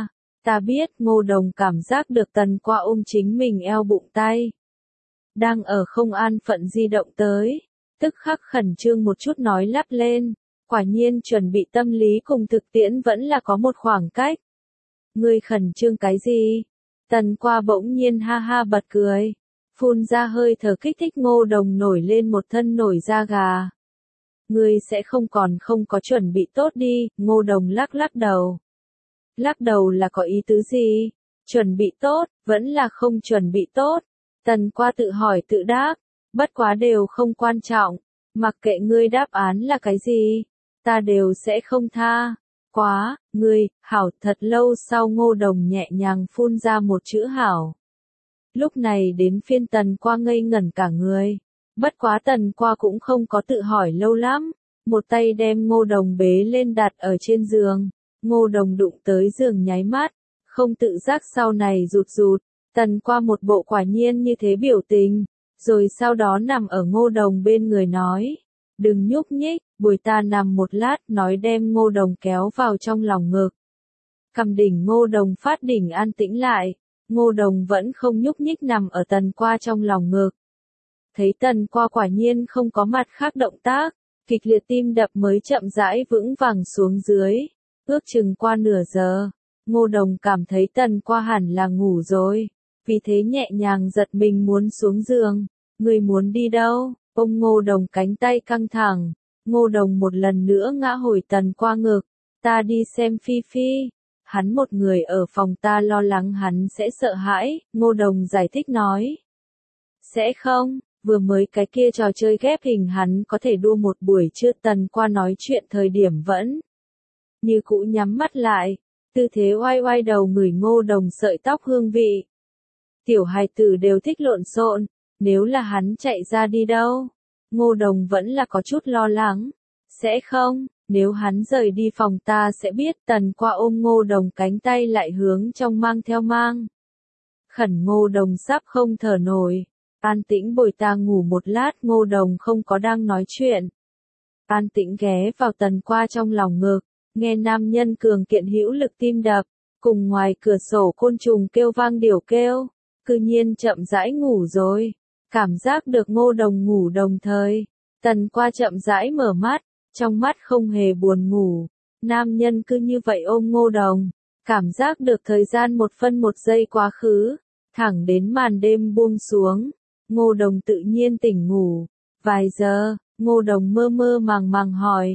Ta biết. Ngô Đồng cảm giác được Tần Qua ôm chính mình eo bụng tay. Đang ở không an phận di động tới, tức khắc khẩn trương một chút nói lắp lên, quả nhiên chuẩn bị tâm lý cùng thực tiễn vẫn là có một khoảng cách. Ngươi khẩn trương cái gì? Tần Qua bỗng nhiên ha ha bật cười, phun ra hơi thở kích thích. Ngô Đồng nổi lên một thân nổi da gà. Ngươi sẽ không có chuẩn bị tốt đi. Ngô Đồng lắc đầu. Lắc đầu là có ý tứ gì? Chuẩn bị tốt, vẫn là không chuẩn bị tốt? Tần Qua tự hỏi tự đáp, bất quá đều không quan trọng, mặc kệ ngươi đáp án là cái gì, ta đều sẽ không tha. Quá, ngươi, hảo. Thật lâu sau Ngô Đồng nhẹ nhàng phun ra một chữ hảo. Lúc này đến phiên Tần Qua ngây ngẩn cả người, bất quá Tần Qua cũng không có tự hỏi lâu lắm, một tay đem Ngô Đồng bế lên đặt ở trên giường. Ngô Đồng đụng tới giường nháy mắt, không tự giác sau này rụt rụt. Tần Qua một bộ quả nhiên như thế biểu tình, rồi sau đó nằm ở Ngô Đồng bên người nói, đừng nhúc nhích, bồi ta nằm một lát, nói đem Ngô Đồng kéo vào trong lòng ngực. Cầm đỉnh Ngô Đồng phát đỉnh an tĩnh lại, Ngô Đồng vẫn không nhúc nhích nằm ở Tần Qua trong lòng ngực. Thấy Tần Qua quả nhiên không có mặt khác động tác, kịch liệt tim đập mới chậm rãi vững vàng xuống dưới. Ước chừng qua nửa giờ, Ngô Đồng cảm thấy Tần Qua hẳn là ngủ rồi, vì thế nhẹ nhàng giật mình muốn xuống giường. Người muốn đi đâu? Ôm Ngô Đồng cánh tay căng thẳng, Ngô Đồng một lần nữa ngã hồi Tần Qua ngực. Ta đi xem Phi Phi. Hắn một người ở phòng, ta lo lắng hắn sẽ sợ hãi. Ngô Đồng giải thích nói. Sẽ không, vừa mới cái kia trò chơi ghép hình hắn có thể đua một buổi trưa. Tần Qua nói chuyện thời điểm vẫn như cũ nhắm mắt lại, tư thế oai oai đầu ngửi Ngô Đồng sợi tóc hương vị. Tiểu hài tử đều thích lộn xộn, nếu là hắn chạy ra đi đâu? Ngô Đồng vẫn là có chút lo lắng. Sẽ không, nếu hắn rời đi phòng ta sẽ biết. Tần Qua ôm Ngô Đồng cánh tay lại hướng trong mang theo mang. Khẩn Ngô Đồng sắp không thở nổi. An tĩnh bồi ta ngủ một lát. Ngô Đồng không có đang nói chuyện. An tĩnh ghé vào Tần Qua trong lòng ngực, nghe nam nhân cường kiện hữu lực tim đập, cùng ngoài cửa sổ côn trùng kêu vang điểu kêu, cư nhiên chậm rãi ngủ rồi. Cảm giác được Ngô Đồng ngủ đồng thời, Tần Qua chậm rãi mở mắt, trong mắt không hề buồn ngủ. Nam nhân cứ như vậy ôm Ngô Đồng, cảm giác được thời gian một phân một giây quá khứ, thẳng đến màn đêm buông xuống, Ngô Đồng tự nhiên tỉnh ngủ. Vài giờ, Ngô Đồng mơ mơ màng hỏi.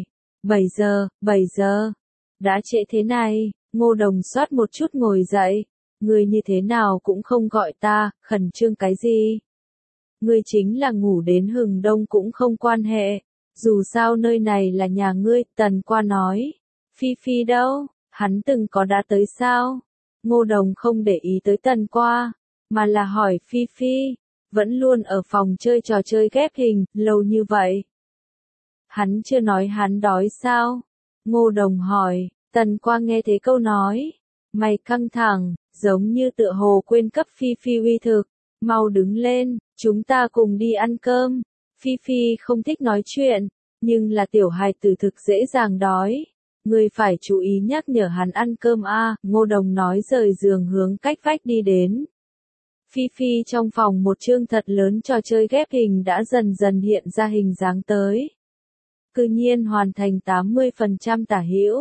7 giờ. Đã trễ thế này. Ngô Đồng xoát một chút ngồi dậy. Ngươi như thế nào cũng không gọi ta, khẩn trương cái gì? Ngươi chính là ngủ đến hừng đông cũng không quan hệ. Dù sao nơi này là nhà ngươi. Tần Qua nói. Phi Phi đâu? Hắn từng có đã tới sao? Ngô Đồng không để ý tới Tần Qua, mà là hỏi Phi Phi. Vẫn luôn ở phòng chơi trò chơi ghép hình, lâu như vậy. Hắn chưa nói hắn đói sao? Ngô Đồng hỏi. Tần Qua nghe thế câu nói, mày căng thẳng, giống như tựa hồ quên cấp Phi Phi uy thực. Mau đứng lên, chúng ta cùng đi ăn cơm. Phi Phi không thích nói chuyện, nhưng là tiểu hài tử thực dễ dàng đói. Ngươi phải chú ý nhắc nhở hắn ăn cơm a. Ngô Đồng nói rời giường hướng cách vách đi đến. Phi Phi trong phòng một chương thật lớn trò chơi ghép hình đã dần dần hiện ra hình dáng tới. Cư nhiên hoàn thành 80% tả hữu.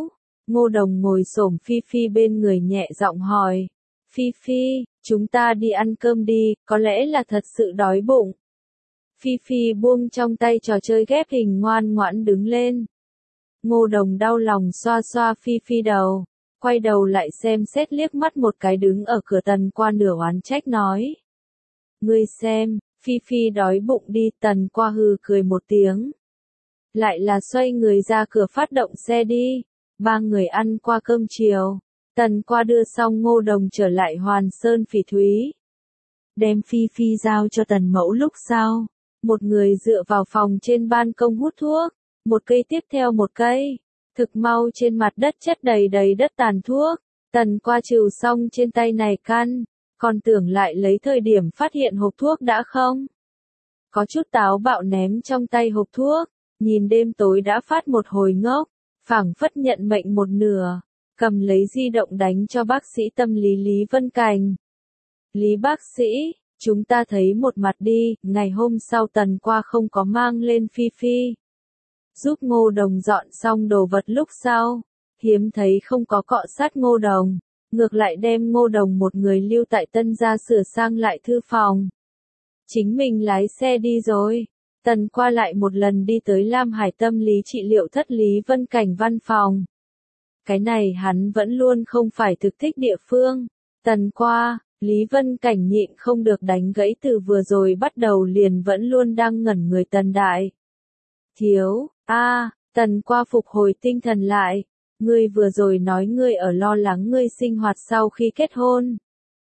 Ngô Đồng ngồi xổm Phi Phi bên người nhẹ giọng hỏi. Phi Phi, chúng ta đi ăn cơm đi, có lẽ là thật sự đói bụng. Phi Phi buông trong tay trò chơi ghép hình ngoan ngoãn đứng lên. Ngô Đồng đau lòng xoa xoa Phi Phi đầu, quay đầu lại xem xét liếc mắt một cái đứng ở cửa Tần Qua nửa oán trách nói. Ngươi xem, Phi Phi đói bụng đi. Tần Qua hừ cười một tiếng. Lại là xoay người ra cửa phát động xe đi. Ba người ăn qua cơm chiều. Tần Qua đưa xong Ngô Đồng trở lại Hoàn Sơn Phỉ Thúy. Đem Phi Phi giao cho Tần Mẫu lúc sau. Một người dựa vào phòng trên ban công hút thuốc. Một cây tiếp theo một cây. Thực mau trên mặt đất chất đầy đầy đất tàn thuốc. Tần Qua trừ xong trên tay này căn. Còn tưởng lại lấy thời điểm phát hiện hộp thuốc đã không. Có chút táo bạo ném trong tay hộp thuốc. Nhìn đêm tối đã phát một hồi ngốc. Phảng phất nhận mệnh một nửa. Cầm lấy di động đánh cho bác sĩ tâm lý Lý Vân Cảnh. Lý bác sĩ, chúng ta thấy một mặt đi. Ngày hôm sau Tần Qua không có mang lên Phi Phi. Giúp Ngô Đồng dọn xong đồ vật lúc sau. Hiếm thấy không có cọ sát Ngô Đồng. Ngược lại đem Ngô Đồng một người lưu tại Tân gia sửa sang lại thư phòng. Chính mình lái xe đi rồi. Tần Qua lại một lần đi tới Lam Hải tâm lý trị liệu thất Lý Vân Cảnh văn phòng. Cái này hắn vẫn luôn không phải thực thích địa phương. Tần Qua, Lý Vân Cảnh nhịn không được đánh gãy từ vừa rồi bắt đầu liền vẫn luôn đang ngẩn người Tần Đại. Thiếu, Tần Qua phục hồi tinh thần lại. Ngươi vừa rồi nói ngươi ở lo lắng ngươi sinh hoạt sau khi kết hôn.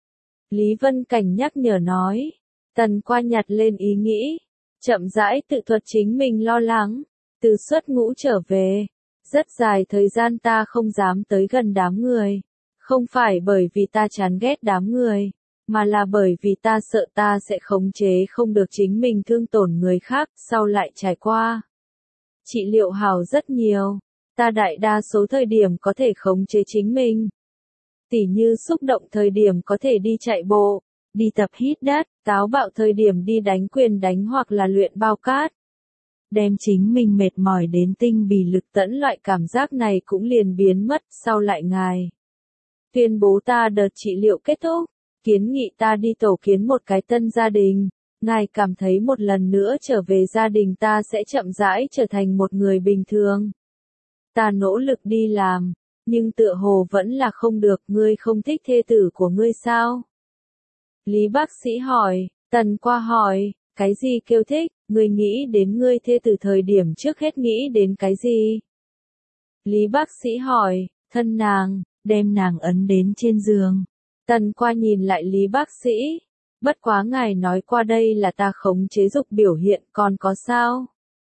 Lý Vân Cảnh nhắc nhở nói. Tần Qua nhặt lên ý nghĩ. Chậm rãi tự thuật chính mình lo lắng. Từ xuất ngũ trở về. Rất dài thời gian ta không dám tới gần đám người. Không phải bởi vì ta chán ghét đám người. Mà là bởi vì ta sợ ta sẽ khống chế không được chính mình thương tổn người khác. Sau lại trải qua. Trị liệu hảo rất nhiều. Ta đại đa số thời điểm có thể khống chế chính mình. Tỉ như xúc động thời điểm có thể đi chạy bộ, đi tập hít đất, táo bạo thời điểm đi đánh quyền đánh hoặc là luyện bao cát. Đem chính mình mệt mỏi đến tinh bì lực tẫn loại cảm giác này cũng liền biến mất. Sau lại ngài tuyên bố ta đợt trị liệu kết thúc, kiến nghị ta đi tổ kiến một cái tân gia đình. Ngài cảm thấy một lần nữa trở về gia đình ta sẽ chậm rãi trở thành một người bình thường. Ta nỗ lực đi làm, nhưng tựa hồ vẫn là không được. Ngươi không thích thê tử của ngươi sao? Lý bác sĩ hỏi. Tần Qua hỏi, cái gì kêu thích? Ngươi nghĩ đến ngươi thê tử thời điểm trước hết nghĩ đến cái gì? Lý bác sĩ hỏi, thân nàng, đem nàng ấn đến trên giường. Tần Qua nhìn lại Lý bác sĩ. Bất quá ngài nói qua đây là ta khống chế dục biểu hiện, còn có sao?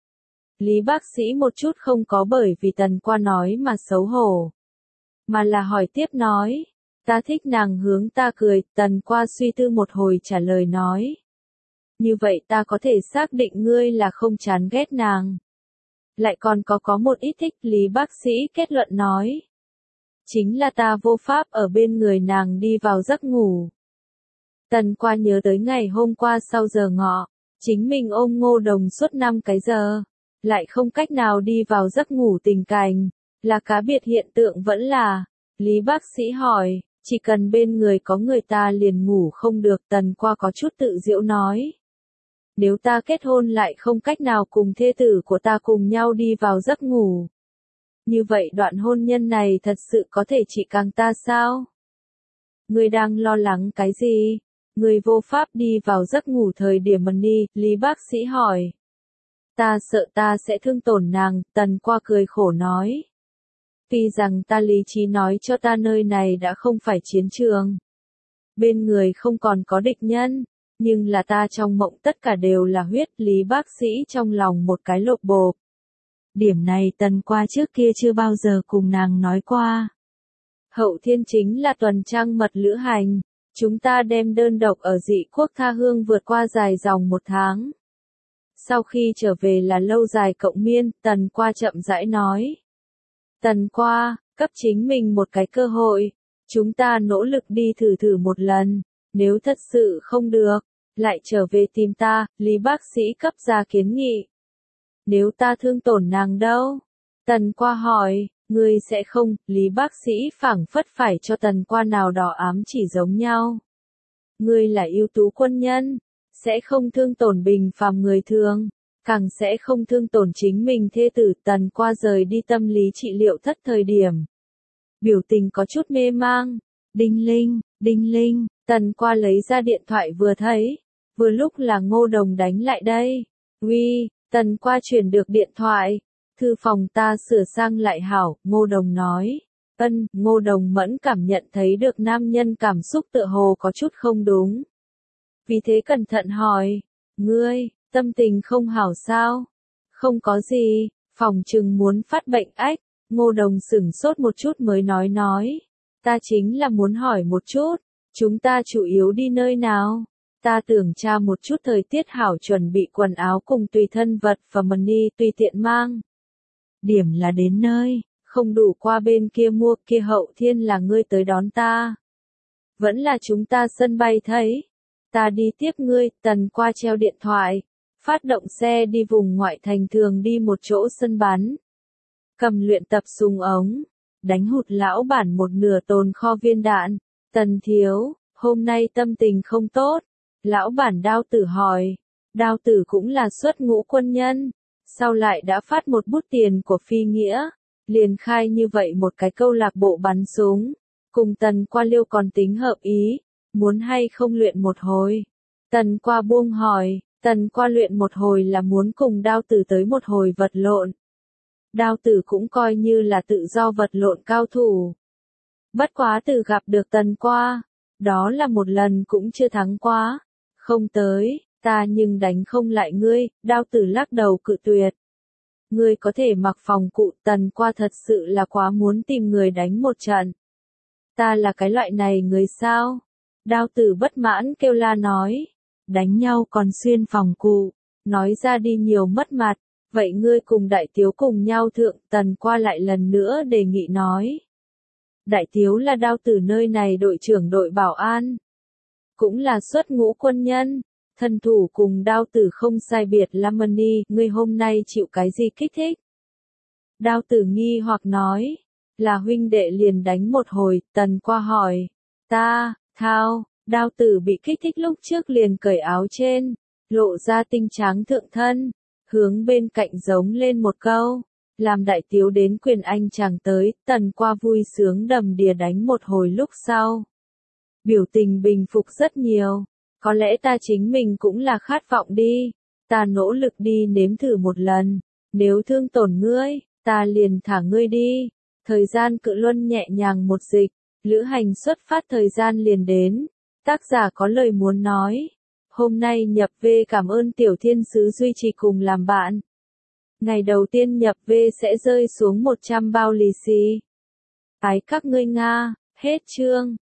Lý bác sĩ một chút không có bởi vì Tần Qua nói mà xấu hổ. Mà là hỏi tiếp nói. Ta thích nàng hướng ta cười. Tần Qua suy tư một hồi trả lời nói. Như vậy ta có thể xác định ngươi là không chán ghét nàng. Lại còn có một ít thích. Lý bác sĩ kết luận nói. Chính là ta vô pháp ở bên người nàng đi vào giấc ngủ. Tần Qua nhớ tới ngày hôm qua sau giờ ngọ. Chính mình ôm Ngô Đồng suốt 5 cái giờ. Lại không cách nào đi vào giấc ngủ tình cảnh. Là cá biệt hiện tượng vẫn là. Lý bác sĩ hỏi. Chỉ cần bên người có người ta liền ngủ không được. Tần Qua có chút tự giễu nói. Nếu ta kết hôn lại không cách nào cùng thê tử của ta cùng nhau đi vào giấc ngủ. Như vậy đoạn hôn nhân này thật sự có thể trị càng ta sao? Ngươi đang lo lắng cái gì? Ngươi vô pháp đi vào giấc ngủ thời điểm mần đi. Lý bác sĩ hỏi. Ta sợ ta sẽ thương tổn nàng. Tần Qua cười khổ nói. Tuy rằng ta lý trí nói cho ta nơi này đã không phải chiến trường. Bên người không còn có địch nhân. Nhưng là ta trong mộng tất cả đều là huyết. Lý bác sĩ trong lòng một cái lộp bộp. Điểm này Tần Qua trước kia chưa bao giờ cùng nàng nói qua. Hậu thiên chính là tuần trăng mật lữ hành. Chúng ta đem đơn độc ở dị quốc tha hương vượt qua dài dòng 1 tháng. Sau khi trở về là lâu dài cộng miên. Tần Qua chậm rãi nói. Tần Qua, cấp chính mình một cái cơ hội. Chúng ta nỗ lực đi thử một lần. Nếu thật sự không được, lại trở về tìm ta. Lý bác sĩ cấp ra kiến nghị. Nếu ta thương tổn nàng đâu? Tần Qua hỏi. Ngươi sẽ không, Lý bác sĩ phảng phất phải cho Tần Qua nào đó ám chỉ giống nhau. Ngươi là ưu tú quân nhân, sẽ không thương tổn bình phàm người thường, càng sẽ không thương tổn chính mình thê tử. Tần Qua rời đi tâm lý trị liệu thất thời điểm. Biểu tình có chút mê mang. Đinh linh, Tần Qua lấy ra điện thoại vừa thấy. Vừa lúc là Ngô Đồng đánh lại đây. Uy, Tần Qua truyền được điện thoại. Thư phòng ta sửa sang lại hảo, Ngô Đồng nói. Ngô Đồng mẫn cảm nhận thấy được nam nhân cảm xúc tựa hồ có chút không đúng. Vì thế cẩn thận hỏi, ngươi, tâm tình không hảo sao? Không có gì, phòng trừng muốn phát bệnh ách. Ngô Đồng sửng sốt một chút mới nói. Ta chính là muốn hỏi một chút, chúng ta chủ yếu đi nơi nào? Ta tưởng tra một chút thời tiết hảo chuẩn bị quần áo cùng tùy thân vật và money tùy tiện mang. Điểm là đến nơi, không đủ qua bên kia mua, kia Hậu Thiên là ngươi tới đón ta. Vẫn là chúng ta sân bay thấy. Ta đi tiếp ngươi. Tần Qua treo điện thoại, phát động xe đi vùng ngoại thành, thường đi một chỗ sân bắn. Cầm luyện tập súng ống, đánh hụt lão bản một nửa tồn kho viên đạn. Tần thiếu, hôm nay tâm tình không tốt. Lão bản Đao Tử hỏi. Đao Tử cũng là xuất ngũ quân nhân, sau lại đã phát một bút tiền của phi nghĩa, liền khai như vậy một cái câu lạc bộ bắn súng. Cùng Tần Qua liêu còn tính hợp ý, muốn hay không luyện một hồi. Tần Qua buông hỏi. Tần Qua luyện một hồi là muốn cùng Đao Tử tới một hồi vật lộn. Đao Tử cũng coi như là tự do vật lộn cao thủ. Bất quá từ gặp được Tần Qua, đó là một lần cũng chưa thắng quá. Không tới, ta nhưng đánh không lại ngươi. Đao Tử lắc đầu cự tuyệt. Ngươi có thể mặc phòng cụ. Tần Qua thật sự là quá muốn tìm người đánh một trận. Ta là cái loại này người sao? Đao Tử bất mãn kêu la nói. Đánh nhau còn xuyên phòng cụ, nói ra đi nhiều mất mặt. Vậy ngươi cùng Đại Tiếu cùng nhau thượng. Tần Qua lại lần nữa đề nghị nói. Đại Tiếu là Đao Tử nơi này đội trưởng đội bảo an, cũng là xuất ngũ quân nhân, thân thủ cùng Đao Tử không sai biệt lắm. Ngươi hôm nay chịu cái gì kích thích? Đao Tử nghi hoặc nói. Là huynh đệ liền đánh một hồi. Tần Qua hỏi. Thao. Đao Tử bị kích thích lúc trước liền cởi áo trên, lộ ra tinh tráng thượng thân, hướng bên cạnh giống lên một câu. Làm Đại Tiếu đến quyền anh chàng tới. Tần Qua vui sướng đầm đìa đánh một hồi lúc sau. Biểu tình bình phục rất nhiều. Có lẽ ta chính mình cũng là khát vọng đi. Ta nỗ lực đi nếm thử một lần. Nếu thương tổn ngươi, ta liền thả ngươi đi. Thời gian cự luân nhẹ nhàng một dịch. Lữ hành xuất phát thời gian liền đến. Tác giả có lời muốn nói. Hôm nay nhập V cảm ơn Tiểu Thiên Sứ duy trì cùng làm bạn. Ngày đầu tiên nhập V sẽ rơi xuống 100 bao lì xì. Ái các ngươi Nga. Hết chương.